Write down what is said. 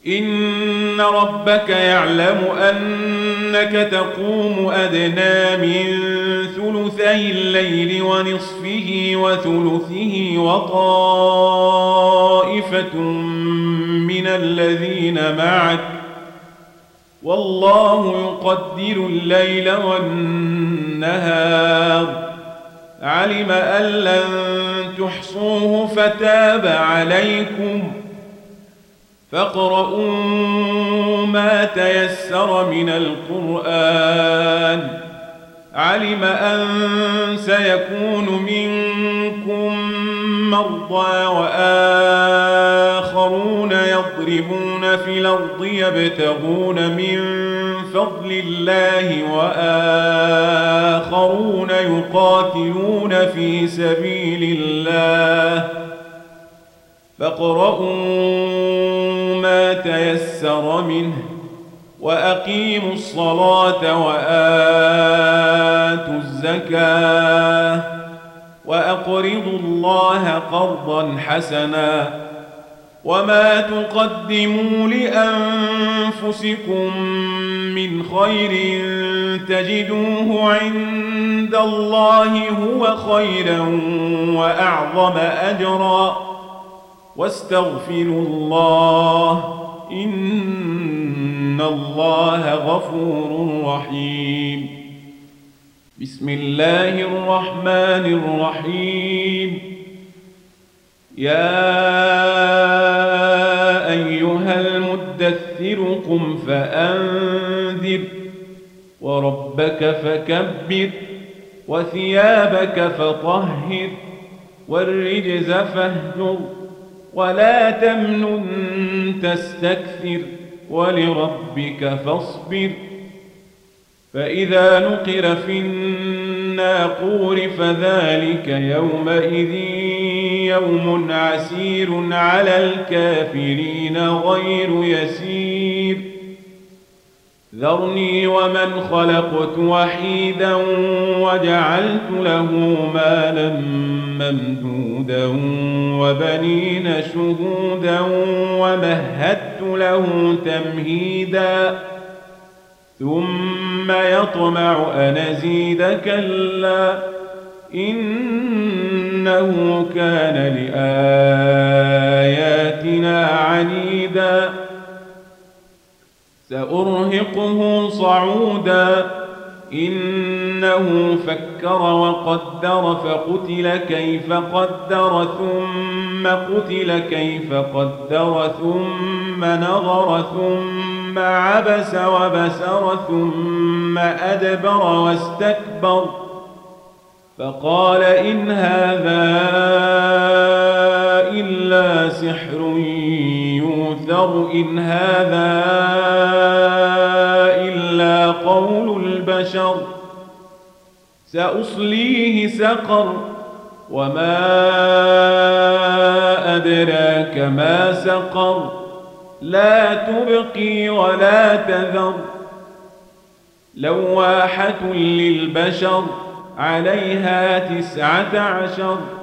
إن ربك يعلم أنك تقوم أدنى من ثلثي الليل ونصفه وثلثه وطائفة من الذين معك والله يقدر الليل والنهار علم أن لن تحصوه فتاب عليكم فاقرؤوا ما تيسر من القرآن علم أن سيكون منكم مرضى وآخرون يضربون في الأرض يبتغون من فضل الله وآخرون يقاتلون في سبيل الله فاقرؤوا ما تيسر منه وأقيموا الصلاة وآتوا الزكاة وأقرضوا الله قرضا حسنا وما تقدموا لأنفسكم من خير تجدوه عند الله هو خيرا وأعظم أجرا واستغفروا الله إن الله غفور رحيم بسم الله الرحمن الرحيم يا أيها المدثر قم فأنذر وربك فكبر وثيابك فطهر والرجز فاهجر ولا تمنن تستكثر ولربك فاصبر فإذا نقر في الناقور فذلك يومئذ يوم عسير على الكافرين غير يسير ذرني ومن خلقت وحيدا وجعلت له مالا ممدودا وبنين شهودا ومهدت له تمهيدا ثم يطمع أن أزيد كلا إنه كان لآياتنا عنيدا سأرهقه صعودا إنه فكر وقدر فقتل كيف قدر ثم قتل كيف قدر ثم نظر ثم عبس وبسر ثم أدبر واستكبر فقال إن هذا إلا سحر يؤثر إن هذا إلا قول البشر سأصليه سقر وما أدراك ما سقر لا تبقي ولا تذر لواحة للبشر عليها 19